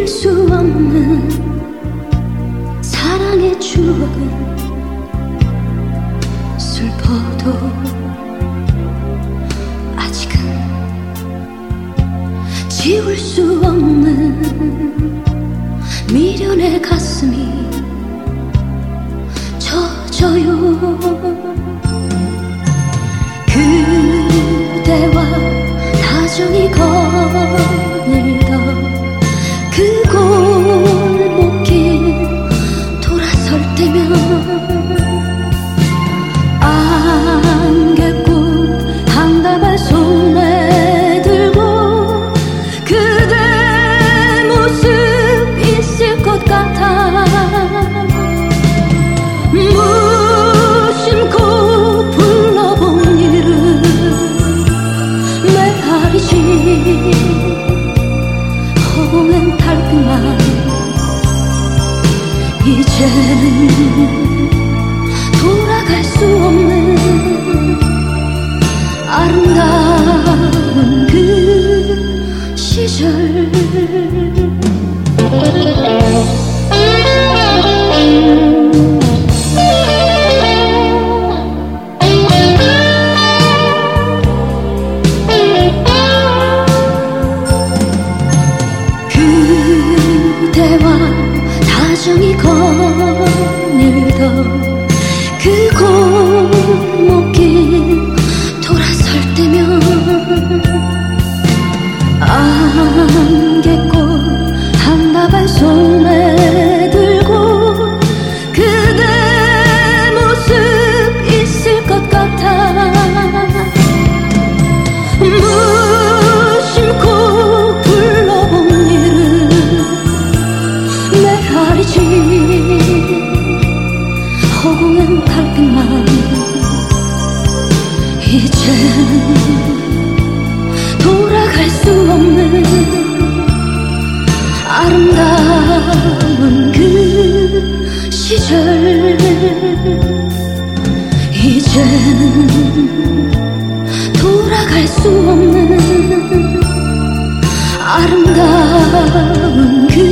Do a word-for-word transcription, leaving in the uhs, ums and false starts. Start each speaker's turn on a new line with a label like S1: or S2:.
S1: 수 없는 사랑의 추억은 슬퍼도 아직은 지울 수 없는 미련의 가슴이 젖어요. 그대와 다정히 거닐던 그 골목길 돌아설 때면 안개꽃 한 다발 손에 들고 그대 모습 있을 것 같아. 무심코 불러본 이름 메아리지. 허공엔 달빛만 이제는 돌아갈 수 없는 아름다운 그 시절. 그대와 다정히 거닐던 그 골목길 돌아설 때면 안개꽃 한 다발 손에 들고 그대 모습 있을 것 같아. 무심코 불러본 이름 메아리지. 허공엔 달빛만 이제는 돌아갈 수 없는 아름다운 그 시절. 이제는 돌아갈 수 없는 아름다운 그